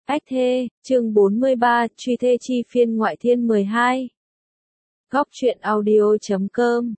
Ách thê, chương 43, truy thê chi phiên ngoại thiên 12. Góc truyện audio.com.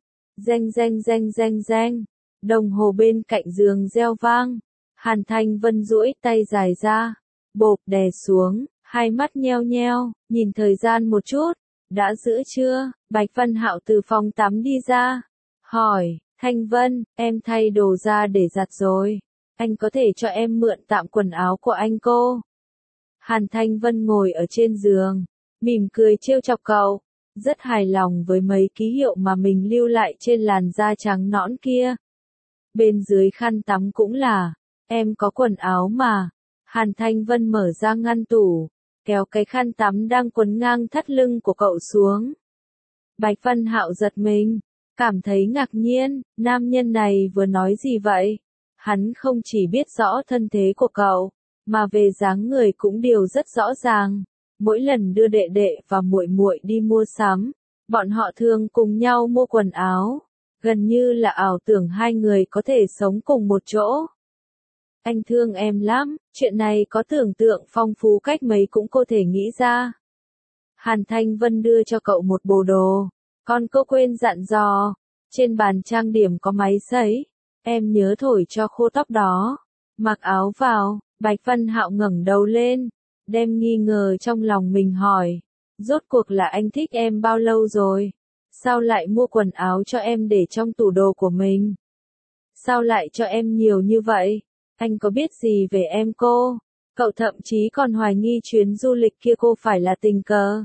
Reng. Đồng hồ bên cạnh giường reo vang. Hàn Thanh Vân duỗi tay dài ra, bộp đè xuống, hai mắt nheo nheo, nhìn thời gian một chút. Đã giữa trưa, Bạch Văn Hạo từ phòng tắm đi ra. Hỏi, Thanh Vân, em thay đồ ra để giặt rồi. Anh có thể cho em mượn tạm quần áo của anh cô? Hàn Thanh Vân ngồi ở trên giường, mỉm cười trêu chọc cậu, rất hài lòng với mấy ký hiệu mà mình lưu lại trên làn da trắng nõn kia. Bên dưới khăn tắm cũng là, em có quần áo mà. Hàn Thanh Vân mở ra ngăn tủ, kéo cái khăn tắm đang quấn ngang thắt lưng của cậu xuống. Bạch Văn Hạo giật mình, cảm thấy ngạc nhiên, nam nhân này vừa nói gì vậy? Hắn không chỉ biết rõ thân thế của cậu, mà về dáng người cũng đều rất rõ ràng. Mỗi lần đưa đệ đệ và muội muội đi mua sắm, bọn họ thường cùng nhau mua quần áo, gần như là ảo tưởng hai người có thể sống cùng một chỗ. Anh thương em lắm, chuyện này có tưởng tượng phong phú cách mấy cũng có thể nghĩ ra. Hàn Thanh Vân đưa cho cậu một bộ đồ, còn cô quên dặn dò, trên bàn trang điểm có máy sấy, em nhớ thổi cho khô tóc đó. Mặc áo vào, Bạch Văn Hạo ngẩng đầu lên, đem nghi ngờ trong lòng mình hỏi, rốt cuộc là anh thích em bao lâu rồi? Sao lại mua quần áo cho em để trong tủ đồ của mình? Sao lại cho em nhiều như vậy? Anh có biết gì về em cô? Cậu thậm chí còn hoài nghi chuyến du lịch kia cô phải là tình cờ,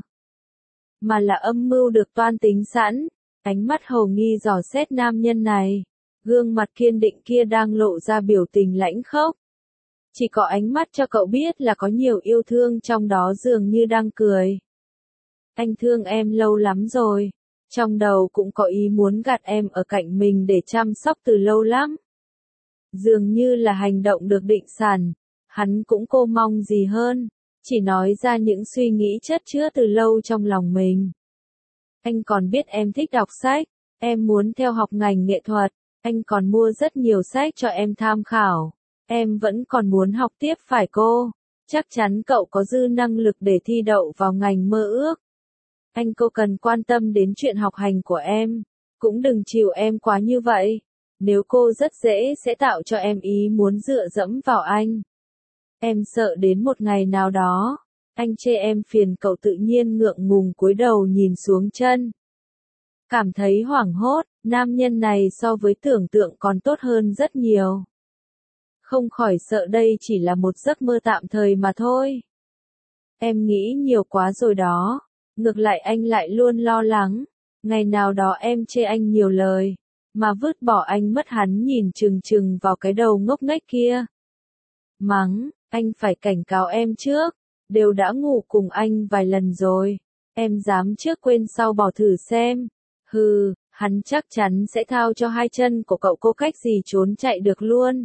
mà là âm mưu được toan tính sẵn. Ánh mắt hầu nghi dò xét nam nhân này, gương mặt kiên định kia đang lộ ra biểu tình lãnh khốc. Chỉ có ánh mắt cho cậu biết là có nhiều yêu thương trong đó, dường như đang cười. Anh thương em lâu lắm rồi, trong đầu cũng có ý muốn gạt em ở cạnh mình để chăm sóc từ lâu lắm. Dường như là hành động được định sẵn, hắn cũng cô mong gì hơn, chỉ nói ra những suy nghĩ chất chứa từ lâu trong lòng mình. Anh còn biết em thích đọc sách, em muốn theo học ngành nghệ thuật, anh còn mua rất nhiều sách cho em tham khảo. Em vẫn còn muốn học tiếp phải cô, chắc chắn cậu có dư năng lực để thi đậu vào ngành mơ ước. Anh cô cần quan tâm đến chuyện học hành của em, cũng đừng chiều em quá như vậy. Nếu cô rất dễ sẽ tạo cho em ý muốn dựa dẫm vào anh. Em sợ đến một ngày nào đó, anh chê em phiền, cậu tự nhiên ngượng ngùng cúi đầu nhìn xuống chân. Cảm thấy hoảng hốt, nam nhân này so với tưởng tượng còn tốt hơn rất nhiều. Không khỏi sợ đây chỉ là một giấc mơ tạm thời mà thôi. Em nghĩ nhiều quá rồi đó, ngược lại anh lại luôn lo lắng, ngày nào đó em chê anh nhiều lời, mà vứt bỏ anh mất. Hắn nhìn chừng chừng vào cái đầu ngốc nghếch kia. Mắng, anh phải cảnh cáo em trước, đều đã ngủ cùng anh vài lần rồi, em dám trước quên sau bỏ thử xem. Hừ, hắn chắc chắn sẽ thao cho hai chân của cậu cô cách gì trốn chạy được luôn.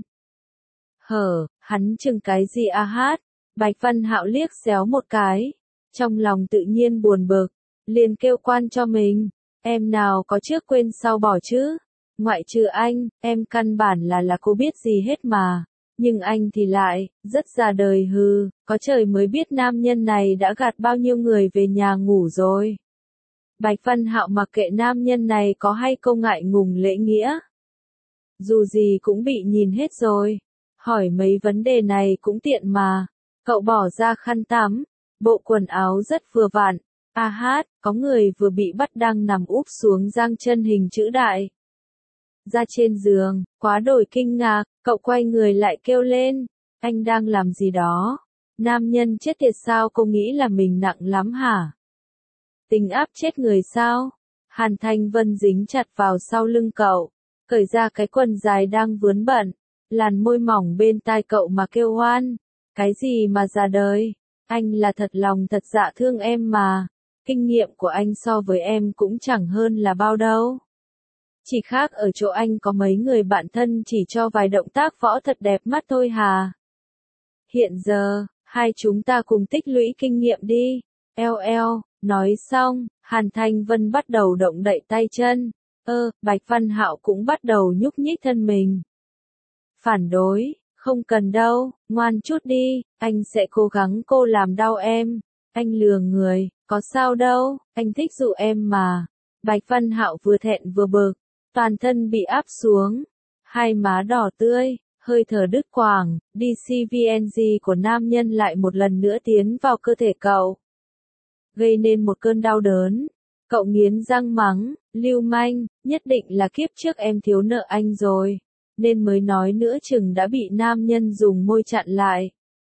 Hắn chừng cái gì a hát? Bạch Văn Hạo liếc xéo một cái, trong lòng tự nhiên buồn bực, liền kêu quan cho mình, em nào có trước quên sau bỏ chứ? Ngoại trừ anh, em căn bản là cô biết gì hết mà. Nhưng anh thì lại, rất già đời hừ, có trời mới biết nam nhân này đã gạt bao nhiêu người về nhà ngủ rồi. Bạch Văn Hạo mặc kệ nam nhân này có hay câu ngại ngùng lễ nghĩa. Dù gì cũng bị nhìn hết rồi, hỏi mấy vấn đề này cũng tiện mà. Cậu bỏ ra khăn tắm, bộ quần áo rất vừa vặn. A hát, có người vừa bị bắt đang nằm úp xuống giang chân hình chữ đại. Ra trên giường, quá đổi kinh ngạc, cậu quay người lại kêu lên, anh đang làm gì đó? Nam nhân chết tiệt, sao cô nghĩ là mình nặng lắm hả? Tình áp chết người sao? Hàn Thanh Vân dính chặt vào sau lưng cậu, cởi ra cái quần dài đang vướng bận, làn môi mỏng bên tai cậu mà kêu oan. Cái gì mà già đời? Anh là thật lòng thật dạ thương em mà. Kinh nghiệm của anh so với em cũng chẳng hơn là bao đâu. Chỉ khác ở chỗ anh có mấy người bạn thân chỉ cho vài động tác võ thật đẹp mắt thôi hà. Hiện giờ, hai chúng ta cùng tích lũy kinh nghiệm đi. Nói xong, Hàn Thanh Vân bắt đầu động đậy tay chân. Bạch Văn Hạo cũng bắt đầu nhúc nhích thân mình. Phản đối, Không cần đâu, ngoan chút đi, anh sẽ cố gắng cô làm đau em. Anh lừa người, có sao đâu, anh thích dụ em mà. Bạch Văn Hạo vừa thẹn vừa bực, toàn thân bị áp xuống, hai má đỏ tươi, hơi thở đứt quãng, DCVNG của nam nhân lại một lần nữa tiến vào cơ thể cậu, gây nên một cơn đau đớn. Cậu nghiến răng mắng, lưu manh, nhất định là kiếp trước em thiếu nợ anh rồi, nên mới nói nữa chừng đã bị nam nhân dùng môi chặn lại.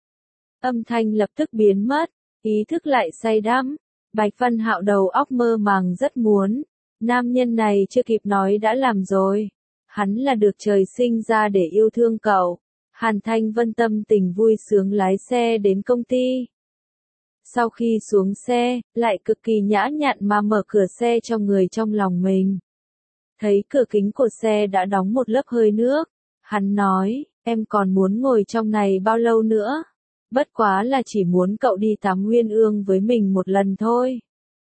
Âm thanh lập tức biến mất, ý thức lại say đắm. Bạch Văn Hạo đầu óc mơ màng rất muốn. Nam nhân này chưa kịp nói đã làm rồi. Hắn là được trời sinh ra để yêu thương cậu. Hàn Thanh Vân tâm tình vui sướng lái xe đến công ty. Sau khi xuống xe, lại cực kỳ nhã nhặn mà mở cửa xe cho người trong lòng mình. Thấy cửa kính của xe đã đóng một lớp hơi nước. Hắn nói, em còn muốn ngồi trong này bao lâu nữa? Bất quá là chỉ muốn cậu đi tắm Nguyên Ương với mình một lần thôi.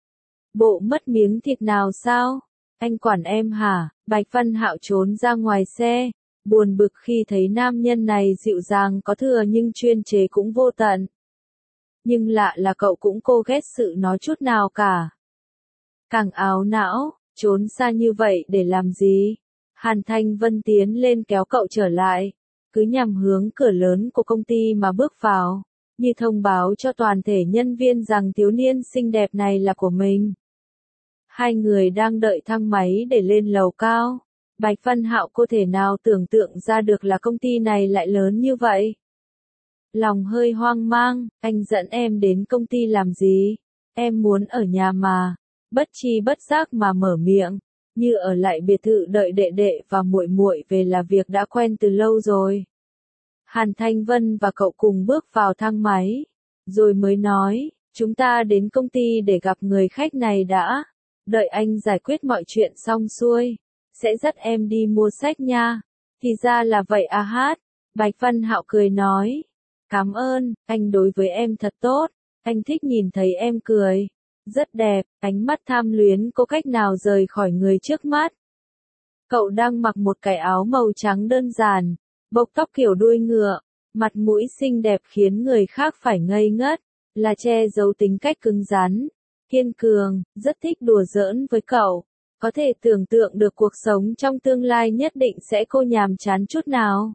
Bộ mất miếng thịt nào sao? Anh quản em hả? Bạch Văn Hạo trốn ra ngoài xe, buồn bực khi thấy nam nhân này dịu dàng có thừa nhưng chuyên chế cũng vô tận. Nhưng lạ là cậu cũng cô ghét sự nói chút nào cả. Càng áo não, trốn xa như vậy để làm gì? Hàn Thanh Vân tiến lên kéo cậu trở lại, cứ nhằm hướng cửa lớn của công ty mà bước vào, như thông báo cho toàn thể nhân viên rằng thiếu niên xinh đẹp này là của mình. Hai người đang đợi thang máy để lên lầu cao. Bạch Văn Hạo có thể nào tưởng tượng ra được là công ty này lại lớn như vậy? Lòng hơi hoang mang, anh dẫn em đến công ty làm gì? Em muốn ở nhà mà. Bất tri bất giác mà mở miệng, như ở lại biệt thự đợi đệ đệ và muội muội về là việc đã quen từ lâu rồi. Hàn Thanh Vân và cậu cùng bước vào thang máy, rồi mới nói, chúng ta đến công ty để gặp người khách này đã. Đợi anh giải quyết mọi chuyện xong xuôi, sẽ dắt em đi mua sách nha. Thì ra là vậy à hát. Bạch Văn Hạo cười nói, cảm ơn, anh đối với em thật tốt, anh thích nhìn thấy em cười. Rất đẹp, ánh mắt tham luyến có cách nào rời khỏi người trước mắt. Cậu đang mặc một cái áo màu trắng đơn giản, bộc tóc kiểu đuôi ngựa, mặt mũi xinh đẹp khiến người khác phải ngây ngất, là che giấu tính cách cứng rắn, kiên cường, rất thích đùa giỡn với cậu. Có thể tưởng tượng được cuộc sống trong tương lai nhất định sẽ cô nhàm chán chút nào.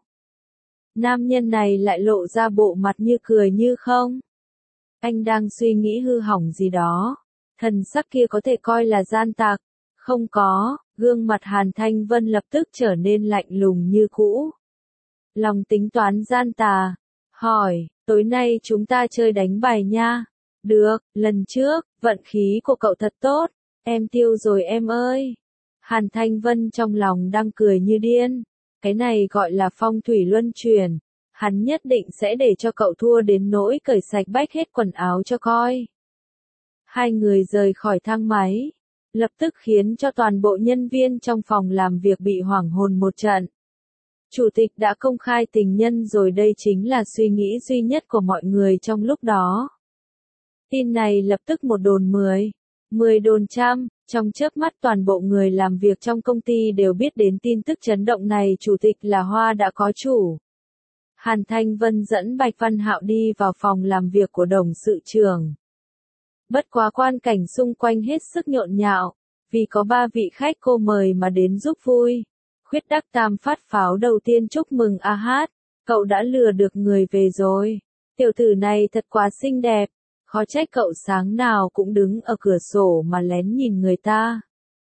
Nam nhân này lại lộ ra bộ mặt như cười như không. Anh đang suy nghĩ hư hỏng gì đó. Thần sắc kia có thể coi là gian tặc. Không có, gương mặt Hàn Thanh Vân lập tức trở nên lạnh lùng như cũ. Lòng tính toán gian tà. Hỏi, tối nay chúng ta chơi đánh bài nha. Được, lần trước, vận khí của cậu thật tốt. Em tiêu rồi em ơi. Hàn Thanh Vân trong lòng đang cười như điên. Cái này gọi là phong thủy luân chuyển. Hắn nhất định sẽ để cho cậu thua đến nỗi cởi sạch bách hết quần áo cho coi. Hai người rời khỏi thang máy, lập tức khiến cho toàn bộ nhân viên trong phòng làm việc bị hoảng hồn một trận. Chủ tịch đã công khai tình nhân rồi, đây chính là suy nghĩ duy nhất của mọi người trong lúc đó. Tin này lập tức một đồn 10, 10 đồn trăm, trong chớp mắt toàn bộ người làm việc trong công ty đều biết đến tin tức chấn động này. Chủ tịch là Hoa đã có chủ. Hàn Thanh Vân dẫn Bạch Văn Hạo đi vào phòng làm việc của đồng sự trưởng. Bất quá quan cảnh xung quanh hết sức nhộn nhạo, vì có 3 vị khách cô mời mà đến giúp vui. Khuyết Đắc Tam phát pháo đầu tiên chúc mừng a hát, cậu đã lừa được người về rồi. Tiểu tử này thật quá xinh đẹp, khó trách cậu sáng nào cũng đứng ở cửa sổ mà lén nhìn người ta.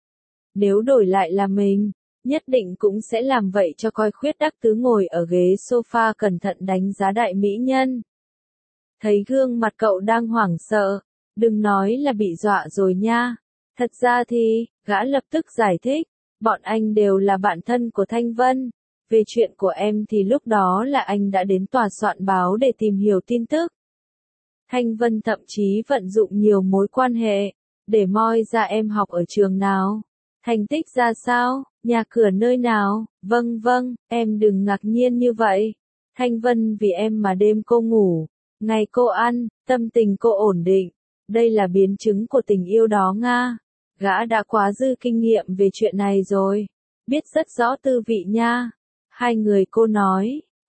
Nếu đổi lại là mình, nhất định cũng sẽ làm vậy cho coi. Khuyết Đắc Tứ ngồi ở ghế sofa cẩn thận đánh giá đại mỹ nhân. Thấy gương mặt cậu đang hoảng sợ, đừng nói là bị dọa rồi nha. Thật ra thì, gã lập tức giải thích, bọn anh đều là bạn thân của Thanh Vân. Về chuyện của em thì lúc đó là anh đã đến tòa soạn báo để tìm hiểu tin tức. Thanh Vân thậm chí vận dụng nhiều mối quan hệ, để moi ra em học ở trường nào, thành tích ra sao, nhà cửa nơi nào. Vâng, em đừng ngạc nhiên như vậy. Thanh Vân vì em mà đêm cô ngủ, ngày cô ăn, tâm tình cô ổn định. Đây là biến chứng của tình yêu đó Nga. Gã đã quá dư kinh nghiệm về chuyện này rồi, biết rất rõ tư vị nha. Hai người cô nói,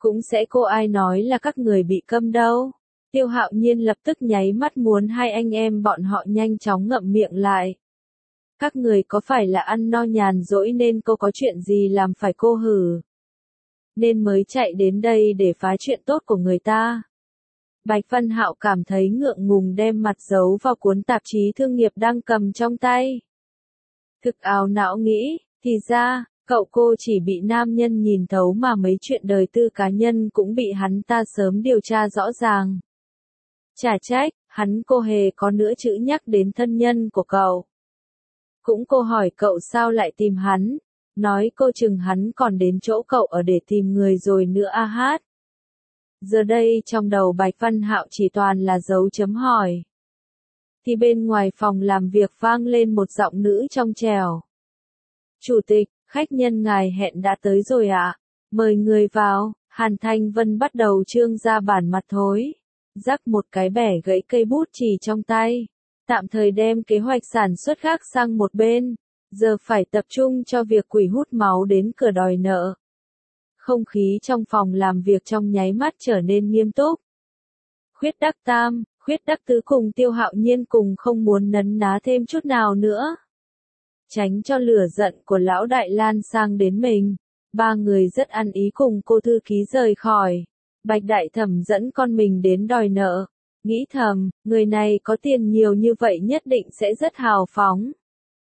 Cũng sẽ cô ai nói là các người bị câm đâu. Tiêu Hạo Nhiên lập tức nháy mắt muốn hai anh em bọn họ nhanh chóng ngậm miệng lại. Các người có phải là ăn no nhàn rỗi nên cô có chuyện gì làm phải cô hử? Nên mới chạy đến đây để phá chuyện tốt của người ta. Bạch Văn Hạo cảm thấy ngượng ngùng đem mặt giấu vào cuốn tạp chí thương nghiệp đang cầm trong tay. Thực ảo não nghĩ, thì ra, cậu cô chỉ bị nam nhân nhìn thấu mà mấy chuyện đời tư cá nhân cũng bị hắn ta sớm điều tra rõ ràng. Chả trách, hắn cô hề có nữa chữ nhắc đến thân nhân của cậu. Cũng cô hỏi cậu sao lại tìm hắn, nói cô chừng hắn còn đến chỗ cậu ở để tìm người rồi nữa a hát. Giờ đây trong đầu Bạch Văn Hạo chỉ toàn là dấu chấm hỏi. Thì bên ngoài phòng làm việc vang lên một giọng nữ trong trẻo. Chủ tịch, khách nhân ngài hẹn đã tới rồi ạ. Mời người vào. Hàn Thanh Vân bắt đầu trương ra bản mặt thối. Rắc một cái bẻ gãy cây bút chì trong tay. Tạm thời đem kế hoạch sản xuất khác sang một bên. Giờ phải tập trung cho việc quỷ hút máu đến cửa đòi nợ. Không khí trong phòng làm việc trong nháy mắt trở nên nghiêm túc. Khuyết Đắc Tam, Khuyết Đắc Tứ cùng Tiêu Hạo Nhiên cùng không muốn nấn ná thêm chút nào nữa. Tránh cho lửa giận của lão đại lan sang đến mình. Ba người rất ăn ý cùng cô thư ký rời khỏi. Bạch Đại Thẩm dẫn con mình đến đòi nợ. Nghĩ thầm, người này có tiền nhiều như vậy nhất định sẽ rất hào phóng.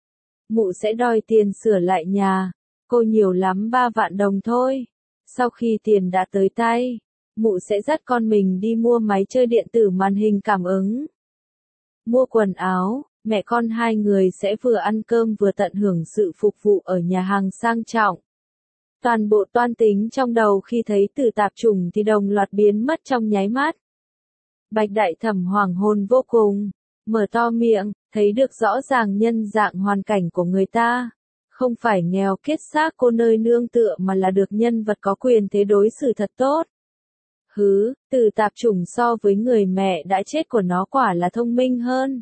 Mụ sẽ đòi tiền sửa lại nhà. Cô nhiều lắm 3 vạn đồng thôi. Sau khi tiền đã tới tay, mụ sẽ dắt con mình đi mua máy chơi điện tử màn hình cảm ứng. Mua quần áo, mẹ con hai người sẽ vừa ăn cơm vừa tận hưởng sự phục vụ ở nhà hàng sang trọng. Toàn bộ toan tính trong đầu khi thấy từ tạp chủng thì đồng loạt biến mất trong nháy mắt. Bạch Đại Thẩm hoảng hồn vô cùng, mở to miệng, thấy được rõ ràng nhân dạng hoàn cảnh của người ta. Không phải nghèo kiết xác cô nơi nương tựa mà là được nhân vật có quyền thế đối xử thật tốt. Hứ, từ tạp chủng so với người mẹ đã chết của nó quả là thông minh hơn.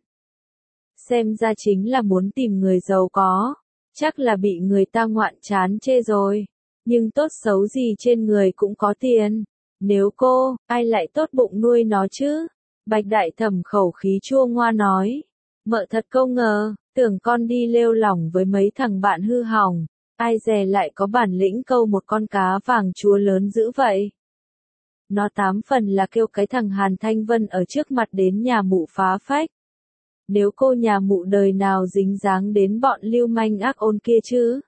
Xem ra chính là muốn tìm người giàu có, chắc là bị người ta ngoạn chán chê rồi. Nhưng tốt xấu gì trên người cũng có tiền. Nếu cô, ai lại tốt bụng nuôi nó chứ? Bạch Đại Thẩm khẩu khí chua ngoa nói. Mợ thật không ngờ, tưởng con đi lêu lỏng với mấy thằng bạn hư hỏng. Ai dè lại có bản lĩnh câu một con cá vàng chúa lớn dữ vậy. Nó 8 phần là kêu cái thằng Hàn Thanh Vân ở trước mặt đến nhà mụ phá phách. Nếu cô nhà mụ đời nào dính dáng đến bọn lưu manh ác ôn kia chứ?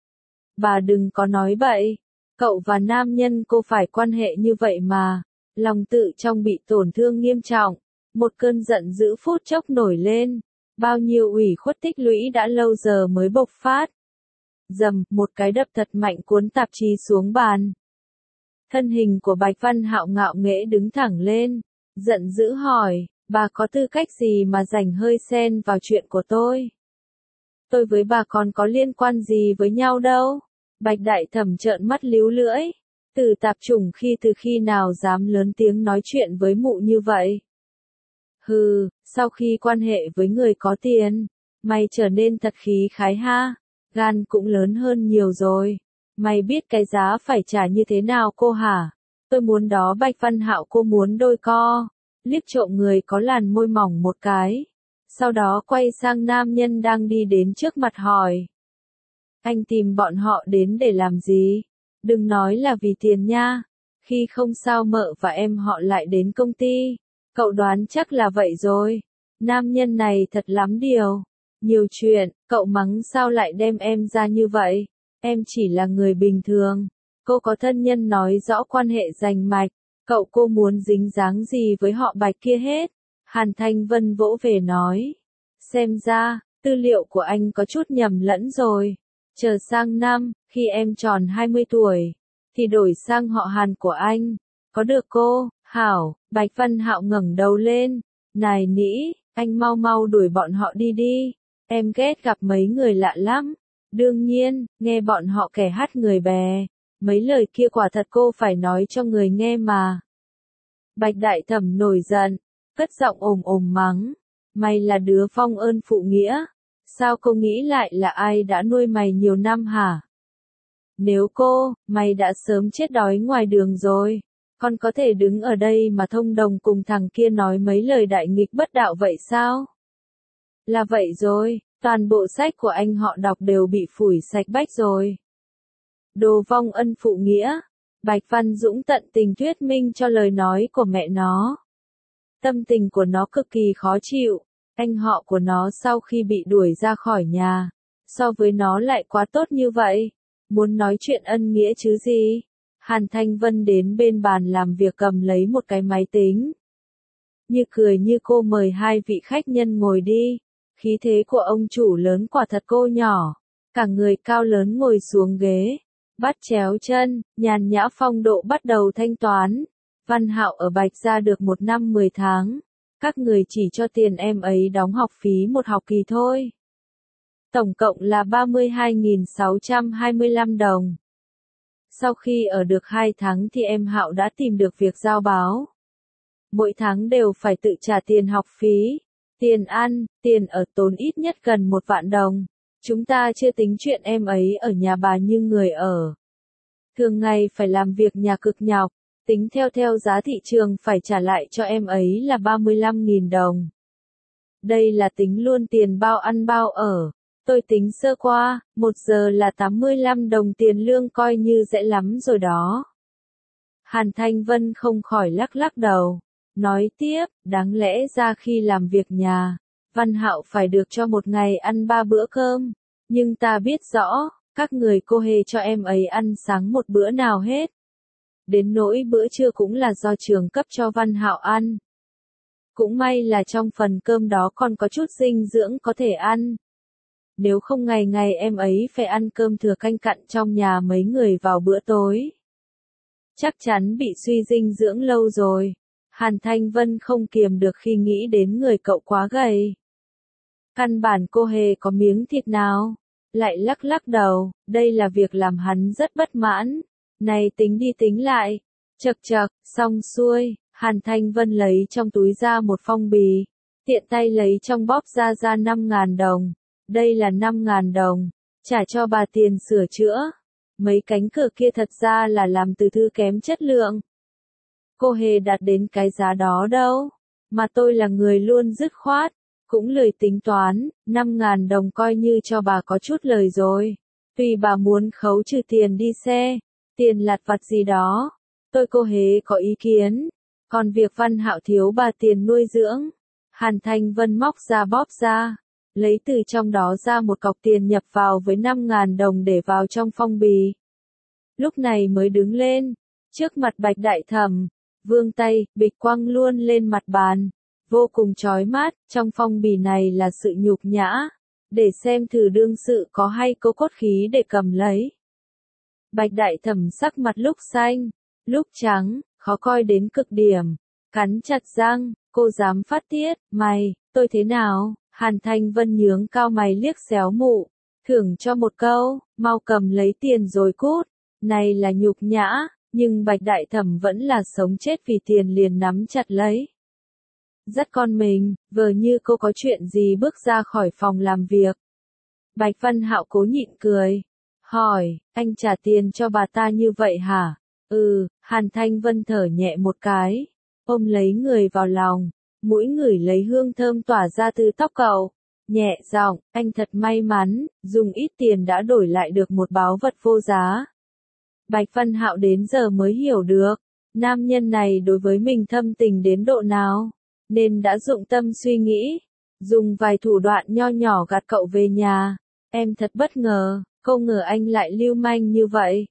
Bà đừng có nói bậy. Cậu và nam nhân cô phải quan hệ như vậy mà. Lòng tự trong bị tổn thương nghiêm trọng. Một cơn giận dữ phút chốc nổi lên. Bao nhiêu ủy khuất tích lũy đã lâu giờ mới bộc phát. Dầm, một cái đập thật mạnh cuốn tạp chí xuống bàn. Thân hình của Bạch Văn Hạo ngạo nghễ đứng thẳng lên. Giận dữ hỏi, bà có tư cách gì mà rảnh hơi xen vào chuyện của tôi? Tôi với bà còn có liên quan gì với nhau đâu? Bạch Đại Thẩm trợn mắt líu lưỡi. Từ tạp chủng từ khi nào dám lớn tiếng nói chuyện với mụ như vậy? Hừ, sau khi quan hệ với người có tiền, mày trở nên thật khí khái ha. Gan cũng lớn hơn nhiều rồi. Mày biết cái giá phải trả như thế nào cô hả? Tôi muốn đó Bạch Văn Hạo cô muốn đôi co. Liếc trộm người có làn môi mỏng một cái. Sau đó quay sang nam nhân đang đi đến trước mặt hỏi. Anh tìm bọn họ đến để làm gì? Đừng nói là vì tiền nha. Khi không sao mợ và em họ lại đến công ty. Cậu đoán chắc là vậy rồi. Nam nhân này thật lắm điều. Nhiều chuyện, cậu mắng sao lại đem em ra như vậy? Em chỉ là người bình thường. Cô có thân nhân nói rõ quan hệ rành mạch. Cậu cô muốn dính dáng gì với họ Bạch kia hết? Hàn Thanh Vân vỗ về nói. Xem ra, tư liệu của anh có chút nhầm lẫn rồi. Chờ sang năm, khi em tròn 20 tuổi, thì đổi sang họ Hàn của anh. Có được cô? Hảo, Bạch Văn Hạo ngẩng đầu lên. Này nĩ, anh mau mau đuổi bọn họ đi đi. Em ghét gặp mấy người lạ lắm. Đương nhiên, nghe bọn họ kẻ hát người bè. Mấy lời kia quả thật cô phải nói cho người nghe mà. Bạch Đại Thẩm nổi giận, cất giọng ồm mắng. Mày là đứa vong ơn phụ nghĩa. Sao cô nghĩ lại là ai đã nuôi mày nhiều năm hả? Nếu mày đã sớm chết đói ngoài đường rồi, con có thể đứng ở đây mà thông đồng cùng thằng kia nói mấy lời đại nghịch bất đạo vậy sao? Là vậy rồi, toàn bộ sách của anh họ đọc đều bị phủi sạch bách rồi. Đồ vong ân phụ nghĩa. Bạch Văn Dũng tận tình thuyết minh cho lời nói của mẹ nó. Tâm tình của nó cực kỳ khó chịu, anh họ của nó sau khi bị đuổi ra khỏi nhà, so với nó lại quá tốt như vậy, muốn nói chuyện ân nghĩa chứ gì. Hàn Thanh Vân đến bên bàn làm việc cầm lấy một cái máy tính. Như cười như cô mời hai vị khách nhân ngồi đi, khí thế của ông chủ lớn quả thật cô nhỏ, cả người cao lớn ngồi xuống ghế, bắt chéo chân, nhàn nhã phong độ bắt đầu thanh toán. Văn Hạo ở Bạch Gia được 1 năm 10 tháng, các người chỉ cho tiền em ấy đóng học phí một học kỳ thôi. Tổng cộng là 32.625 đồng. Sau khi ở được 2 tháng thì em Hạo đã tìm được việc giao báo. Mỗi tháng đều phải tự trả tiền học phí, tiền ăn, tiền ở tốn ít nhất gần 1 vạn đồng. Chúng ta chưa tính chuyện em ấy ở nhà bà như người ở. Thường ngày phải làm việc nhà cực nhọc, tính theo giá thị trường phải trả lại cho em ấy là 35.000 đồng. Đây là tính luôn tiền bao ăn bao ở. Tôi tính sơ qua, 1 giờ là 85 đồng tiền lương coi như dễ lắm rồi đó. Hàn Thanh Vân không khỏi lắc lắc đầu. Nói tiếp, đáng lẽ ra khi làm việc nhà, Văn Hạo phải được cho một ngày ăn 3 bữa cơm. Nhưng ta biết rõ, các người cô hề cho em ấy ăn sáng một bữa nào hết. Đến nỗi bữa trưa cũng là do trường cấp cho Văn Hạo ăn. Cũng may là trong phần cơm đó còn có chút dinh dưỡng có thể ăn. Nếu không ngày ngày em ấy phải ăn cơm thừa canh cặn trong nhà mấy người vào bữa tối. Chắc chắn bị suy dinh dưỡng lâu rồi. Hàn Thanh Vân không kiềm được khi nghĩ đến người cậu quá gầy. Căn bản cô hề có miếng thịt nào. Lại lắc lắc đầu, đây là việc làm hắn rất bất mãn. Này tính đi tính lại. Chậc chậc, xong xuôi, Hàn Thanh Vân lấy trong túi ra một phong bì. Tiện tay lấy trong bóp ra 5.000 đồng. Đây là 5.000 đồng, trả cho bà tiền sửa chữa. Mấy cánh cửa kia thật ra là làm từ thư kém chất lượng. Cô hề đạt đến cái giá đó đâu, mà tôi là người luôn dứt khoát, cũng lười tính toán, 5.000 đồng coi như cho bà có chút lời rồi. Tùy bà muốn khấu trừ tiền đi xe, tiền lặt vặt gì đó, cô hề có ý kiến. Còn việc Văn Hạo thiếu bà tiền nuôi dưỡng, Hàn Thanh Vân móc ra bóp ra. Lấy từ trong đó ra một cọc tiền nhập vào với 5.000 đồng để vào trong phong bì. Lúc này mới đứng lên, trước mặt Bạch Đại Thẩm, vươn tay, bịch quăng luôn lên mặt bàn, vô cùng chói mắt, trong phong bì này là sự nhục nhã, để xem thử đương sự có hay có cốt khí để cầm lấy. Bạch Đại Thẩm sắc mặt lúc xanh, lúc trắng, khó coi đến cực điểm, cắn chặt răng, cô dám phát tiết, mày, tôi thế nào? Hàn Thanh Vân nhướng cao mày liếc xéo mụ, thưởng cho một câu, mau cầm lấy tiền rồi cút, này là nhục nhã, nhưng Bạch Đại Thẩm vẫn là sống chết vì tiền liền nắm chặt lấy. Dắt con mình, vờ như cô có chuyện gì bước ra khỏi phòng làm việc. Bạch Văn Hạo cố nhịn cười, hỏi, anh trả tiền cho bà ta như vậy hả? Hàn Thanh Vân thở nhẹ một cái, ôm lấy người vào lòng. Mũi ngửi lấy hương thơm tỏa ra từ tóc cậu, nhẹ giọng, anh thật may mắn, dùng ít tiền đã đổi lại được một báu vật vô giá. Bạch Văn Hạo đến giờ mới hiểu được, nam nhân này đối với mình thâm tình đến độ nào, nên đã dụng tâm suy nghĩ, dùng vài thủ đoạn nho nhỏ gạt cậu về nhà. Em thật bất ngờ, không ngờ anh lại lưu manh như vậy.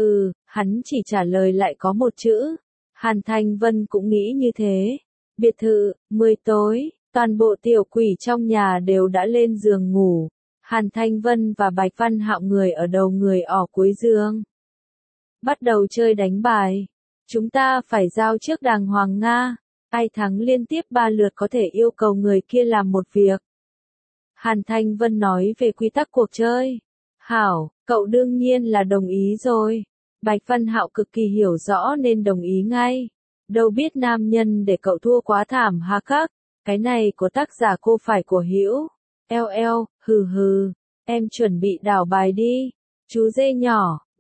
Hắn chỉ trả lời lại có một chữ. Hàn Thanh Vân cũng nghĩ như thế. Biệt thự, 10 tối, toàn bộ tiểu quỷ trong nhà đều đã lên giường ngủ. Hàn Thanh Vân và Bạch Văn Hạo người ở đầu người ở cuối giường. Bắt đầu chơi đánh bài. Chúng ta phải giao trước đàng hoàng Nga. Ai thắng liên tiếp 3 lượt có thể yêu cầu người kia làm một việc. Hàn Thanh Vân nói về quy tắc cuộc chơi. Hảo, cậu đương nhiên là đồng ý rồi. Bạch Văn Hạo cực kỳ hiểu rõ nên đồng ý ngay. Đâu biết nam nhân để cậu thua quá thảm ha các. Cái này của tác giả cô phải của Hữu. Hừ, em chuẩn bị đảo bài đi. Chú dê nhỏ,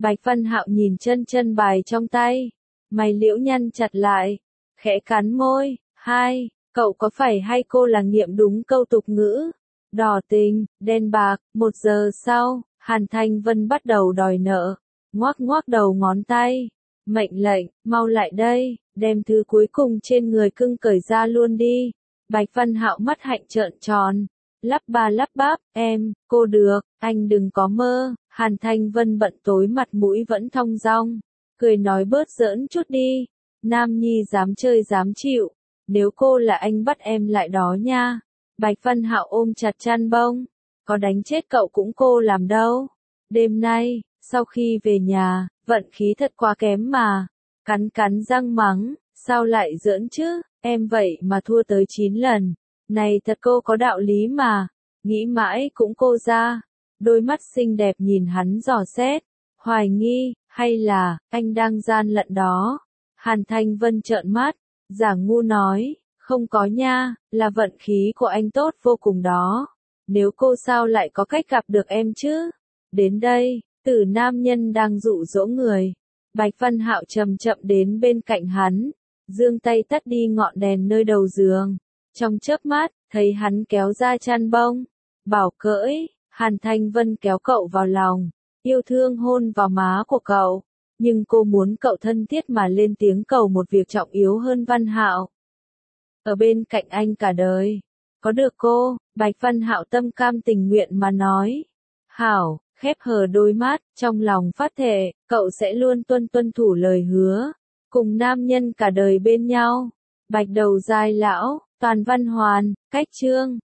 Bạch Văn Hạo nhìn chân bài trong tay, mày liễu nhăn chặt lại, khẽ cắn môi, hai, cậu có phải hay cô là nghiệm đúng câu tục ngữ? Đỏ tình, đen bạc, 1 giờ sau, Hàn Thanh Vân bắt đầu đòi nợ, ngoác ngoác đầu ngón tay, mệnh lệnh, mau lại đây, đem thứ cuối cùng trên người cưng cởi ra luôn đi. Bạch Văn Hạo mắt hạnh trợn tròn, lắp ba lắp bắp, em, cô được, anh đừng có mơ. Hàn Thanh Vân bận tối mặt mũi vẫn thong dong, cười nói bớt giỡn chút đi, Nam Nhi dám chơi dám chịu, nếu cô là anh bắt em lại đó nha. Bạch Văn Hạo ôm chặt chăn bông, có đánh chết cậu cũng cô làm đâu. Đêm nay, sau khi về nhà, vận khí thật quá kém mà, cắn răng mắng, sao lại giỡn chứ, em vậy mà thua tới 9 lần, này thật cô có đạo lý mà, nghĩ mãi cũng cô ra. Đôi mắt xinh đẹp nhìn hắn dò xét, hoài nghi, hay là, anh đang gian lận đó. Hàn Thanh Vân trợn mắt, giả ngu nói, không có nha, là vận khí của anh tốt vô cùng đó. Nếu cô sao lại có cách gặp được em chứ? Đến đây, Tử nam nhân đang dụ dỗ người. Bạch Văn Hạo chậm chậm đến bên cạnh hắn, giương tay tắt đi ngọn đèn nơi đầu giường. Trong chớp mắt, thấy hắn kéo ra chăn bông, bảo cỡi. Hàn Thanh Vân kéo cậu vào lòng, yêu thương hôn vào má của cậu, nhưng cô muốn cậu thân thiết mà lên tiếng cầu một việc trọng yếu hơn Văn Hạo. Ở bên cạnh anh cả đời, có được cô, Bạch Văn Hạo tâm cam tình nguyện mà nói. Hảo, khép hờ đôi mắt, trong lòng phát thệ, cậu sẽ luôn tuân thủ lời hứa, cùng nam nhân cả đời bên nhau. Bạch đầu dài lão, toàn văn hoàn, cách chương.